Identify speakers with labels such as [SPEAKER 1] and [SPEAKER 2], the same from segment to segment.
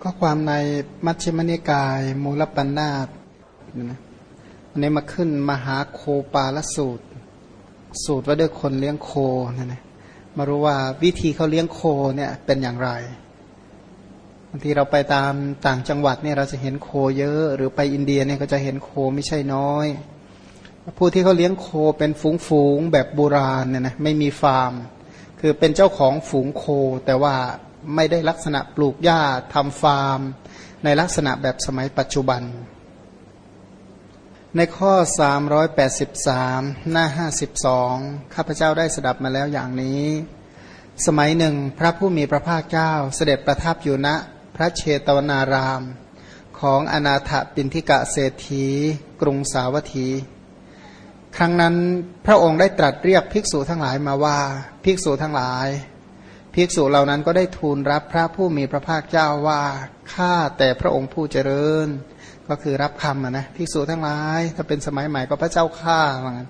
[SPEAKER 1] ก็ความในมัชฌิมนิกายมูลปัญนาตนะอันนี้มาขึ้นมหาโคปาลสูตรว่าด้วยคนเลี้ยงโคนะนะมารู้ว่าวิธีเขาเลี้ยงโคเนี่ยเป็นอย่างไรบางทีเราไปตามต่างจังหวัดเนี่ยเราจะเห็นโคเยอะหรือไปอินเดียเนี่ยก็จะเห็นโคไม่ใช่น้อยผู้ที่เขาเลี้ยงโคเป็นฝูงแบบโบราณเนี่ยนะไม่มีฟาร์มคือเป็นเจ้าของฝูงโคแต่ว่าไม่ได้ลักษณะปลูกหญ้าทำฟาร์มในลักษณะแบบสมัยปัจจุบันในข้อ383หน้า52ข้าพเจ้าได้สดับมาแล้วอย่างนี้สมัยหนึ่งพระผู้มีพระภาคเจ้าเสด็จประทับอยู่ณพระเชตวนารามของอนาถปิณฑิกะเศรษฐีกรุงสาวัตถีครั้งนั้นพระองค์ได้ตรัสเรียกภิกษุทั้งหลายมาว่าภิกษุทั้งหลายภิกษุเหล่านั้นก็ได้ทูลรับพระผู้มีพระภาคเจ้าว่าข้าแต่พระองค์ผู้เจริญก็คือรับคำนะภิกษุทั้งหลายถ้าเป็นสมัยใหม่ก็พระเจ้าข้าว่างั้น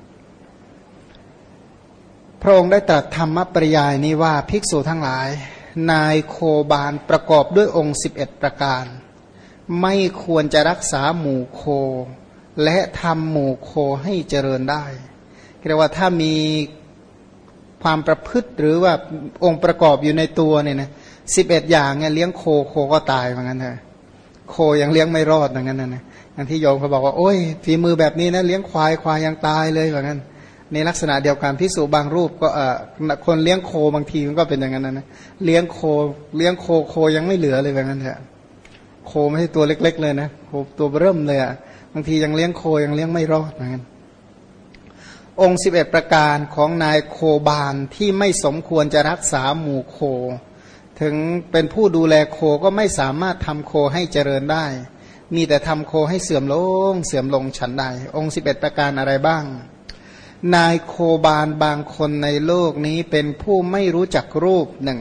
[SPEAKER 1] พระองค์ได้ตรัสธรรมปริยายนี้ว่าภิกษุทั้งหลายนายโคบาลประกอบด้วยองค์11ประการไม่ควรจะรักษาหมู่โคและทำหมู่โคให้เจริญได้เรียกว่าถ้ามีความประพฤติหรือว่าองค์ประกอบอยู่ในตัวเนี่ยนะ11อย่างเนี่ยเลี้ยงโคก็ตายเหมือนกันเถอะโคยังเลี้ยงไม่รอดอย่างนั้นนะอย่างที่โยมเขาบอกว่าโอ้ยฝีมือแบบนี้นะเลี้ยงควายยังตายเลยเหมือนกันในลักษณะเดียวกันภิกษุบางรูปก็คนเลี้ยงโคบางทีมันก็เป็นอย่างนั้นนะเลี้ยงโคยังไม่เหลือเลยแบบนั้นเถอะโคไม่ใช่ตัวเล็กๆเลยนะโคตัวเริ่มเลยอ่ะบางทียังเลี้ยงโคยังเลี้ยงไม่รอดเหมือนกันองค์11ประการของนายโคบาลที่ไม่สมควรจะรักษาหมู่โคถึงเป็นผู้ดูแลโคก็ไม่สามารถทำโคให้เจริญได้มีแต่ทำโคให้เสื่อมลงฉันใดองค์11ประการอะไรบ้างนายโคบาลบางคนในโลกนี้เป็นผู้ไม่รู้จักรูปหนึ่ง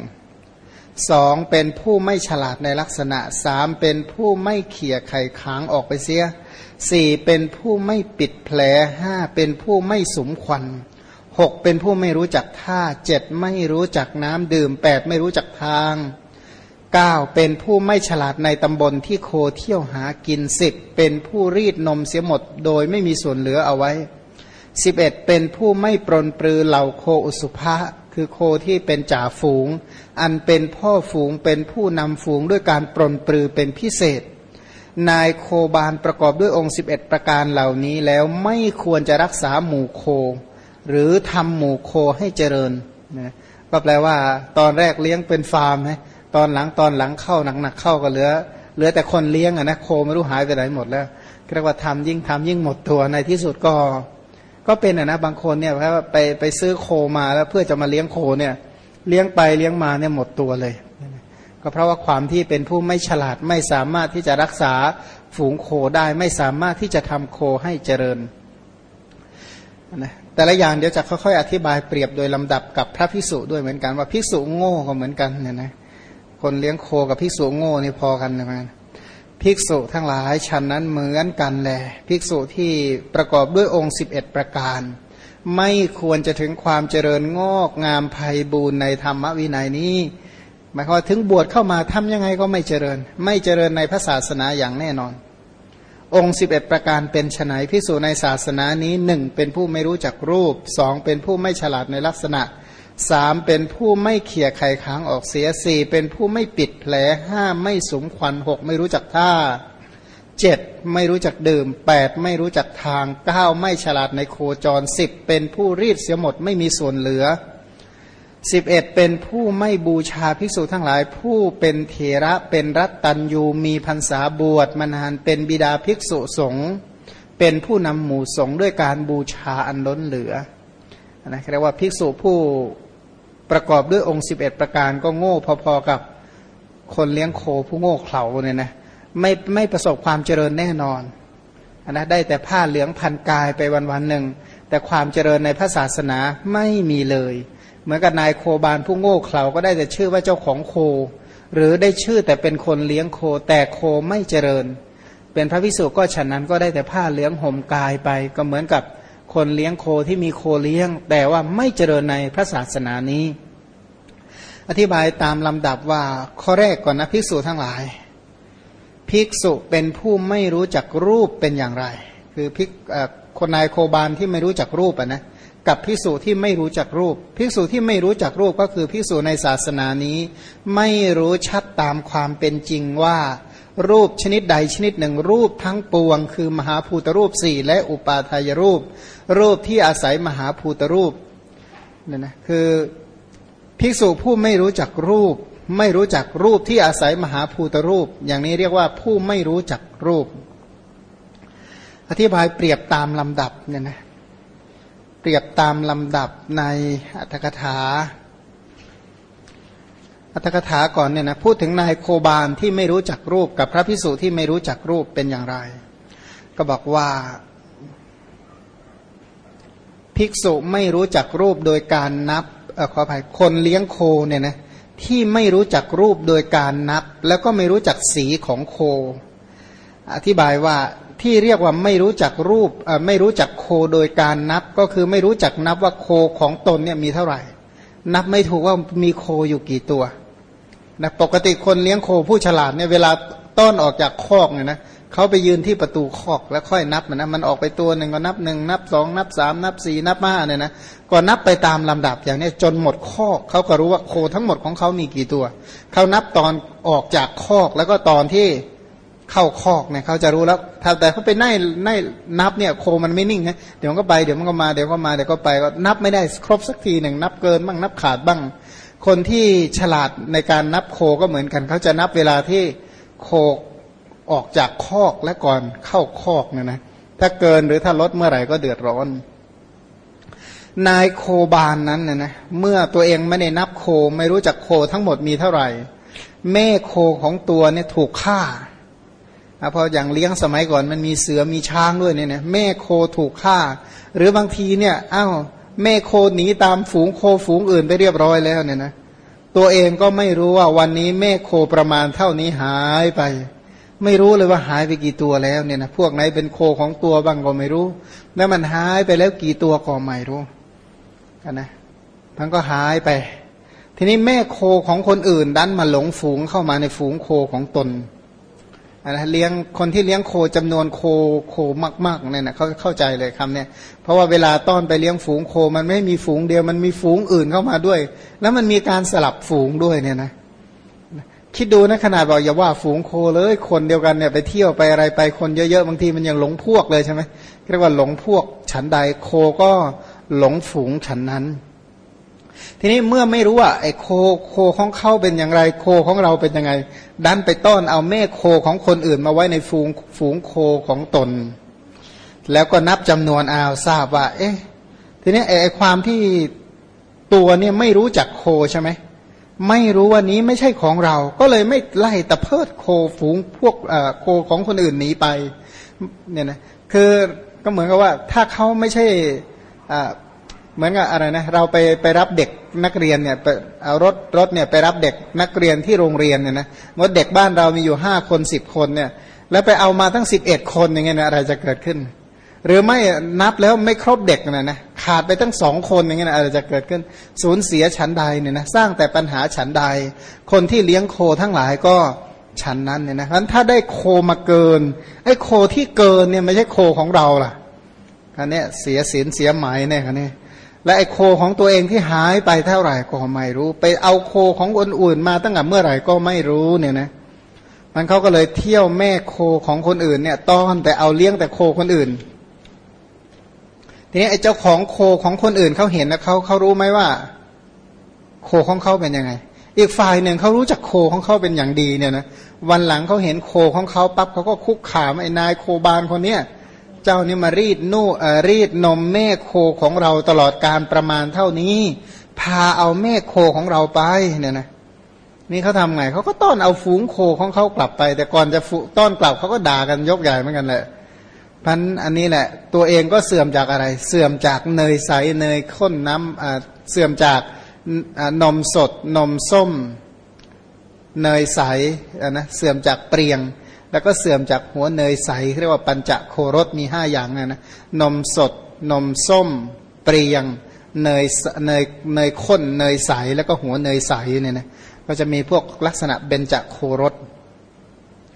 [SPEAKER 1] 2เป็นผู้ไม่ฉลาดในลักษณะ3เป็นผู้ไม่เขี่ยไข่ค้างออกไปเสีย4เป็นผู้ไม่ปิดแผล5เป็นผู้ไม่สุมควัน6เป็นผู้ไม่รู้จักท่า7ไม่รู้จักน้ำดื่ม8ไม่รู้จักทาง9เป็นผู้ไม่ฉลาดในตำบลที่โคเที่ยวหากิน10เป็นผู้รีดนมเสียหมดโดยไม่มีส่วนเหลือเอาไว้11เป็นผู้ไม่ปรนปรือเหล่าโคอุสุภะคือโคที่เป็นจ่าฝูงอันเป็นพ่อฝูงเป็นผู้นำฝูงด้วยการปรนปรือเป็นพิเศษนายโคบาลประกอบด้วยองค์11ประการเหล่านี้แล้วไม่ควรจะรักษาหมู่โคหรือทำหมู่โคให้เจริญนะก็แปลว่าตอนแรกเลี้ยงเป็นฟาร์มนะตอนหลังเข้าหนักเข้าก็เหลือแต่คนเลี้ยงอ่ะนะโคไม่รู้หายไปไหนหมดแล้วเรียกว่าทำยิ่งหมดตัวในที่สุดก็เป็นนะบางคนเนี่ยไปซื้อโคมาแล้วเพื่อจะมาเลี้ยงโคเนี่ยเลี้ยงไปเลี้ยงมาเนี่ยหมดตัวเลยก็เพราะว่าความที่เป็นผู้ไม่ฉลาดไม่สามารถที่จะรักษาฝูงโคได้ไม่สามารถที่จะทำโคให้เจริญนะแต่ละอย่างเดี๋ยวจะค่อยๆอธิบายเปรียบโดยลำดับกับพระภิกษุด้วยเหมือนกันว่าภิกษุโง่ก็เหมือนกันเนี่ยนะคนเลี้ยงโคกับภิกษุโง่นี่พอกันนะมันภิกษุทั้งหลายฉันนั้นเหมือนกันแหละภิกษุที่ประกอบด้วยองค์11ประการไม่ควรจะถึงความเจริญงอกงามไพบูรณ์ในธรรมวินัยนี้หมายความว่าถึงบวชเข้ามาทำยังไงก็ไม่เจริญในพระศาสนาอย่างแน่นอนองค์11ประการเป็นไฉนภิกษุในศาสนานี้1เป็นผู้ไม่รู้จักรูป2เป็นผู้ไม่ฉลาดในลักษณะ3เป็นผู้ไม่เขี่ยไข่ค้างออกเสีย4เป็นผู้ไม่ปิดแผล5ไม่สุมควัน6ไม่รู้จักท่า7ไม่รู้จักดื่ม8ไม่รู้จักทาง9ไม่ฉลาดในโคจร10เป็นผู้รีดเสียหมดไม่มีส่วนเหลือ11เป็นผู้ไม่บูชาภิกษุทั้งหลายผู้เป็นเถระเป็นรัตตัญญูมีพรรษาบวชมานานเป็นบิดาภิกษุสงฆ์เป็นผู้นำหมู่สงฆ์ด้วยการบูชาอันล้นเหลือนะเรียกว่าภิกษุผู้ประกอบด้วยองค์11ประการก็โง่พอๆกับคนเลี้ยงโคผู้โง่เขลาเนี่ยนะไม่ประสบความเจริญแน่นอนนะได้แต่ผ้าเหลืองพันกายไปวันๆหนึ่งแต่ความเจริญในพระศาสนาไม่มีเลยเหมือนกับนายโคบาลผู้โง่เขลาก็ได้แต่ชื่อว่าเจ้าของโคหรือได้ชื่อแต่เป็นคนเลี้ยงโคแต่โคไม่เจริญเป็นพระภิกษุก็ฉะนั้นก็ได้แต่ผ้าเหลืองห่มกายไปก็เหมือนกับคนเลี้ยงโคที่มีโคเลี้ยงแต่ว่าไม่เจริญในพระศาสนานี้อธิบายตามลำดับว่าข้อแรกก่อนนะภิกษุทั้งหลายภิกษุเป็นผู้ไม่รู้จักรูปเป็นอย่างไรคือคนนายโคบาลที่ไม่รู้จักรูปนะกับภิกษุที่ไม่รู้จักรูปภิกษุที่ไม่รู้จักรูปก็คือภิกษุในศาสนานี้ไม่รู้ชัดตามความเป็นจริงว่ารูปชนิดใดชนิดหนึ่งรูปทั้งปวงคือมหาภูตรูปสี่และอุปาทายรูปรูปที่อาศัยมหาภูตรูปเนี่ยนะคือภิกษุผู้ไม่รู้จักรูปไม่รู้จักรูปที่อาศัยมหาภูตรูปอย่างนี้เรียกว่าผู้ไม่รู้จักรูปอธิบายเปรียบตามลำดับเนี่ยนะเปรียบตามลำดับในอัตถกถาก่อนเนี่ยนะพูดถึงนายโคบาลที่ไม่รู้จักรูปกับพระภิกษุที่ไม่รู้จักรูปเป็นอย่างไรก็บอกว่าภิกษุไม่รู้จักรูปโดยการนับขออภัยคนเลี้ยงโคเนี่ยนะที่ไม่รู้จักรูปโดยการนับแล้วก็ไม่รู้จักสีของโคอธิบายว่าที่เรียกว่าไม่รู้จักรูปไม่รู้จักโคโดยการนับก็คือไม่รู้จักนับว่าโคของตนเนี่ยมีเท่าไหร่นับไม่ถูกว่ามีโคอยู่กี่ตัวนะปกติคนเลี้ยงโคผู้ฉลาดเนี่ยเวลาต้อนออกจากคอกเนี่ยนะเขาไปยืนที่ประตูคอกแล้วค่อยนับนะมันออกไปตัวหนึ่งก็นับหนึ่งนับสองนับสามนับสี่นับห้าเนี่ยนะก็นับไปตามลำดับอย่างนี้จนหมดคอกเขาก็รู้ว่าโคทั้งหมดของเขามีกี่ตัวเขานับตอนออกจากคอกแล้วก็ตอนที่เข้าคอกเนี่ยเขาจะรู้แล้วแต่เขาไปไล่นับเนี่ยโคมันไม่นิ่งนะเดี๋ยวมันก็ไปเดี๋ยวมันก็มาเดี๋ยวก็มาเดี๋ยวก็ไปก็นับไม่ได้ครบสักทีหนึ่งนับเกินบ้างนับขาดบ้างคนที่ฉลาดในการนับโคก็เหมือนกันเขาจะนับเวลาที่โคออกจากคอกและก่อนเข้าคอกเนี่ยนะถ้าเกินหรือถ้าลดเมื่อไหร่ก็เดือดร้อนนายโคบาลนั้นเนี่ยนะเมื่อตัวเองไม่ได้นับโคไม่รู้จักโคทั้งหมดมีเท่าไหร่แม่โคของตัวเนี่ยถูกฆ่าเพราะอย่างเลี้ยงสมัยก่อนมันมีเสือมีช้างด้วยเนี่ยแม่โคถูกฆ่าหรือบางทีเนี่ยแม่โคหนีตามฝูงโคฝูงอื่นไปเรียบร้อยแล้วเนี่ยนะตัวเองก็ไม่รู้ว่าวันนี้แม่โคประมาณเท่านี้หายไปไม่รู้เลยว่าหายไปกี่ตัวแล้วเนี่ยนะพวกไหนเป็นโคของตัวบ้างก็ไม่รู้แล้วมันหายไปแล้วกี่ตัวก็ไม่รู้กันนะมันก็หายไปทีนี้แม่โคของคนอื่นดันมาหลงฝูงเข้ามาในฝูงโคของตนนะเลี้ยงคนที่เลี้ยงโคจำนวนโคมากๆเนี่ยนะเขาเข้าใจเลยคำเนี่ยเพราะว่าเวลาต้อนไปเลี้ยงฝูงโคมันไม่มีฝูงเดียวมันมีฝูงอื่นเข้ามาด้วยแล้วมันมีการสลับฝูงด้วยเนี่ยนะคิดดูนะขนาดบอกอย่าว่าฝูงโคเลยคนเดียวกันเนี่ยไปเที่ยวไปอะไรไปคนเยอะๆบางทีมันยังหลงพวกเลยใช่ไหมเรียกว่าหลงพวกฉันใดโคก็หลงฝูงฉันนั้นทีนี้เมื่อไม่รู้ว่าไอ้โคของเขาเป็นอย่างไรโคของเราเป็นยังไงดันไปต้อนเอาแม่โคของคนอื่นมาไว้ในฝูงโคของตนแล้วก็นับจำนวนทราบว่าทีนี้ไอ้ความที่ตัวเนี่ยไม่รู้จักโคใช่ไหมไม่รู้ว่านี้ไม่ใช่ของเราก็เลยไม่ไล่ตะเพิดโคฝูงพวกโคของคนอื่นหนีไปเนี่ยนะคือก็เหมือนกับว่าถ้าเขาไม่ใช่เหมือนกับอะไรนะเราไปรับเด็กนักเรียนเนี่ยเอารถเนี่ยไปรับเด็กนักเรียนที่โรงเรียนเนี่ยนะว่าเด็กบ้านเรามีอยู่5 คน10 คนเนี่ยแล้วไปเอามาตั้ง11 คนอย่างเงี้ยนะอะไรจะเกิดขึ้นหรือไม่นับแล้วไม่ครบเด็กนะขาดไปตั้ง2 คนอย่างเงี้ยอะไรจะเกิดขึ้นสูญเสียฉันใดเนี่ยนะสร้างแต่ปัญหาฉันใดคนที่เลี้ยงโคทั้งหลายก็ฉันนั้นเนี่ยนะเพราะฉะนั้นถ้าได้โคมาเกินไอ้โคที่เกินเนี่ยไม่ใช่โคของเราล่ะอันนี้เสียศีลเสียหมายเนี่ยคันนี้และไอ้โคของตัวเองที่หายไปเท่าไหร่ก็ไม่รู้ไปเอาโคของคนอื่นมาตั้งแต่เมื่อไหร่ก็ไม่รู้เนี่ยนะมันเขาก็เลยเที่ยวแม่โคของคนอื่นเนี่ยต้อนแต่เอาเลี้ยงแต่โคคนอื่นทีนี้ไอ้เจ้าของโคของคนอื่นเขาเห็นแล้วเขารู้ไหมว่าโคของเขาเป็นยังไงอีกฝ่ายหนึ่งเขารู้จักโคของเขาเป็นอย่างดีเนี่ยนะวันหลังเขาเห็นโคของเขาปั๊บเขาก็คุกขามไอ้นายโคบาลคนเนี้ยเจ้านี่มารีดนมแม่โคของเราตลอดการประมาณเท่านี้พาเอาแม่โคของเราไปเนี่ยนะนี่เขาทำไงเขาก็ต้อนเอาฝูงโคของเขากลับไปแต่ก่อนจะต้อนกลับเขาก็ด่ากันยกใหญ่เหมือนกันแหละพันอันนี้แหละตัวเองก็เสื่อมจากอะไรเสื่อมจากเนยใสเนยข้นน้ำเสื่อมจากนมสดนมส้มเนยใสนะเสื่อมจากเปรียงแล้วก็เสื่อมจากหัวเนยใสเรียกว่าปัญจโครสมี5อย่างนะนมสดนมส้มเปรียงเนยข้นเนยใสแล้วก็หัวเนยใสเนี่ยนะก็จะมีพวกลักษณะเบญจโครส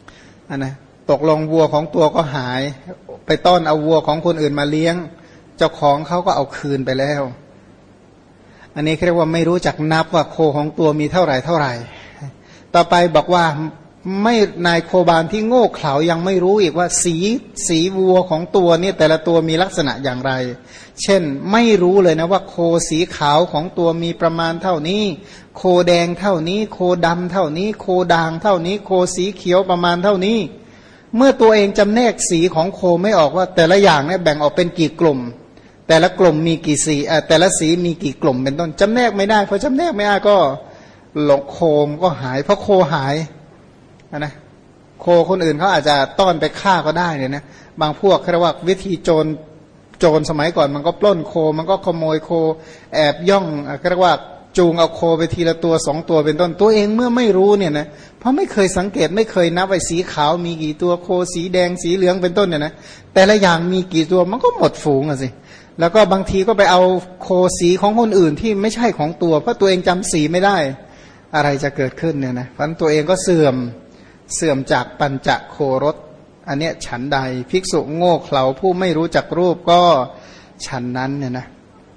[SPEAKER 1] นะตกลงวัวของตัวก็หายไปต้อนเอาวัวของคนอื่นมาเลี้ยงเจ้าของเขาก็เอาคืนไปแล้วอันนี้เรียกว่าไม่รู้จักนับว่าโคของตัวมีเท่าไหร่ต่อไปบอกว่าไม่นายโคบาลที่โง่เขลายังไม่รู้อีกว่าสีวัวของตัวเนี่ยแต่ละตัวมีลักษณะอย่างไรเช่นไม่รู้เลยนะว่าโคสีขาวของตัวมีประมาณเท่านี้โคแดงเท่านี้โคดำเท่านี้โคด่างเท่านี้โคสีเขียวประมาณเท่านี้เมื่อตัวเองจำแนกสีของโคไม่ออกว่าแต่ละอย่างเนี่ยแบ่งออกเป็นกี่กลุ่มแต่ละกลุ่มมีกี่สีแต่ละสีมีกี่กลุ่มเป็นต้นจำแนกไม่ได้พอจำแนกไม่ได้ก็หลงโคมก็หายเพราะโคหายนะโคคนอื่นเขาอาจจะต้อนไปฆ่าก็ได้เนี่ยนะบางพวกเรียกว่าวิธีโจรสมัยก่อนมันก็ปล้นโคมันก็ขโมยโคแอบย่องเรียกว่าจูงเอาโคไปทีละตัวสองตัวเป็นต้นตัวเองเมื่อไม่รู้เนี่ยนะเพราะไม่เคยสังเกตไม่เคยนับไอ้สีขาวมีกี่ตัวโคสีแดงสีเหลืองเป็นต้นเนี่ยนะแต่ละอย่างมีกี่ตัวมันก็หมดฝูงอ่ะสิแล้วก็บางทีก็ไปเอาโคสีของคนอื่นที่ไม่ใช่ของตัวเพราะตัวเองจำสีไม่ได้อะไรจะเกิดขึ้นเนี่ยนะเพราะตัวเองก็เสื่อมจากปัญจโครสอันเนี้ยฉันใดภิกษุโง่เขลาผู้ไม่รู้จักรูปก็ฉันนั้นเนี่ยนะ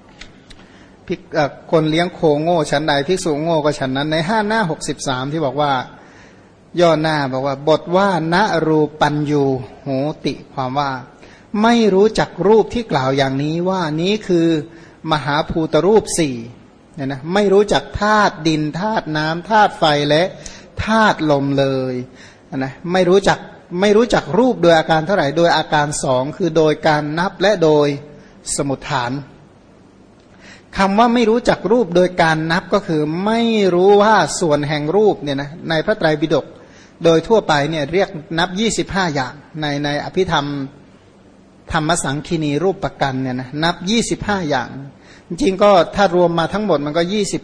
[SPEAKER 1] คนเลี้ยงโคโง่ฉันใดภิกษุโง่ก็ฉันนั้นในหน้า63ที่บอกว่าย่อหน้าบอกว่าบทว่าณรูปัญญูโหติความว่าไม่รู้จักรูปที่กล่าวอย่างนี้ว่านี้คือมหาภูตรูปสี่เนี่ยนะไม่รู้จักธาตุดินธาตุน้ำธาตุไฟและธาตุลมเลยนะไม่รู้จักรูปโดยอาการเท่าไหร่โดยอาการสองคือโดยการนับและโดยสมุฏฐานคำว่าไม่รู้จักรูปโดยการนับก็คือไม่รู้ว่าส่วนแห่งรูปเนี่ยนะในพระไตรปิฎกโดยทั่วไปเนี่ยเรียกนับ25อย่างในอภิธรรมธรรมสังคีนีรูปประกันเนี่ยนะนับ25อย่างจริงๆก็ถ้ารวมมาทั้งหมดมันก็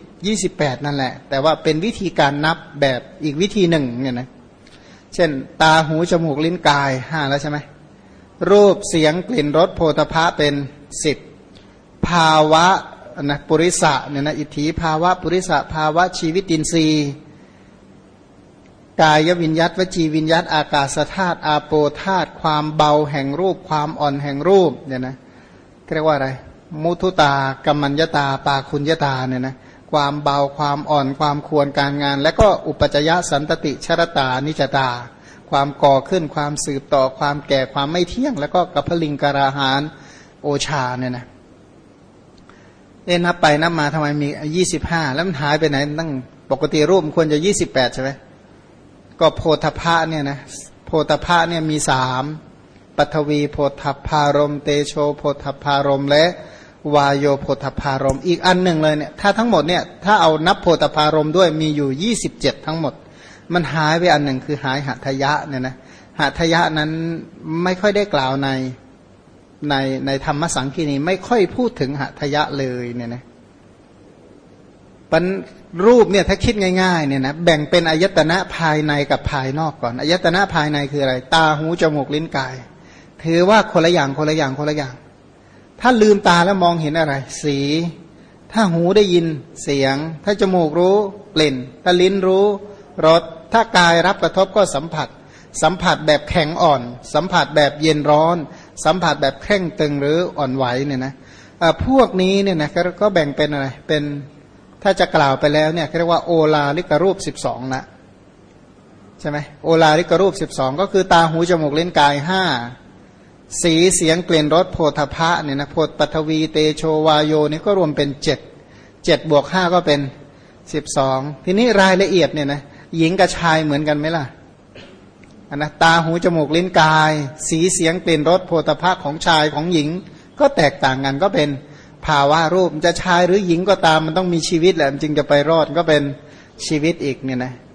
[SPEAKER 1] 28นั่นแหละแต่ว่าเป็นวิธีการนับแบบอีกวิธีหนึ่งเนี่ยนะเช่นตาหูจมูกลิ้นกาย5แล้วใช่ไหมรูปเสียงกลิ่นรสโผฏฐัพพะเป็น10ภาวะนะปุริสะเนี่ยนะอิทธิภาวะปุริสะภาวะชีวิตินทรีย์กายวิญญัตวจีวิญญัตอากาศธาตุอาโปธาตุความเบาแห่งรูปความอ่อนแห่งรูปเนี่ยนะเรียกว่าอะไรมุทุตากัมมัญญตาปาคุญญตาเนี่ยนะความเบาความอ่อนความควรการงานและก็อุปจยสันตติชรตานิจตาความก่อขึ้นความสืบต่อความแก่ความไม่เที่ยงแล้วก็กัพพลิงกราหานโอชาเนี่ยนะนับไปนับมาทำไมมี25แล้วมันหายไปไหนตั้งปกติรูปควรจะ28ใช่ไหมก็โพธพะเนี่ยนะโพธพะเนี่ยมี3ปฐวีโพธพารมเตโชโพธพารมและวายโยโพธพารมอีกอันหนึ่งเลยเนี่ยถ้าทั้งหมดเนี่ยถ้าเอานับโพธพารมด้วยมีอยู่27ทั้งหมดมันหายไปอันหนึ่งคือหายหัตถยะเนี่ยนะหัตถยะนั้นไม่ค่อยได้กล่าวในธรรมสังคีนีไม่ค่อยพูดถึงหัตถยะเลยเนี่ยนะปัญรูปเนี่ยถ้าคิดง่ายๆเนี่ยนะแบ่งเป็นอายตนะภายในกับภายนอกก่อนอายตนะภายในคืออะไรตาหูจมูกลิ้นกายถือว่าคนละอย่างถ้าลืมตาแล้วมองเห็นอะไรสีถ้าหูได้ยินเสียงถ้าจมูกรู้กลิ่นถ้าลิ้นรู้รสถ้ากายรับกระทบก็สัมผัสแบบแข็งอ่อนสัมผัสแบบเย็นร้อนสัมผัสแบบแข็งตึงหรืออ่อนไหวเนี่ยนะพวกนี้เนี่ยนะก็แบ่งเป็นอะไรเป็นถ้าจะกล่าวไปแล้วเนี่ยเรียกว่าโอลาลิกรูป12นะใช่ไหมโอลาลิกรูป12ก็คือตาหูจมูกลิ้นกาย5สีเสียงกลิ่นรสโผฏฐัพพะเนี่ยนะโพธปฐวีเตโชวาโยนี่ก็รวมเป็น7บวก5ก็เป็น12ทีนี้รายละเอียดเนี่ยนะหญิงกับชายเหมือนกันไหมล่ะนะตาหูจมูกลิ้นกายสีเสียงกลิ่นรสโผฏฐัพพะของชายของหญิงก็แตกต่างกันก็เป็นภาวะรูปจะชายหรือหญิงก็ตามมันต้องมีชีวิตแหละจึงจะไปรอดก็เป็นชีวิตอีกเนี่ยนะ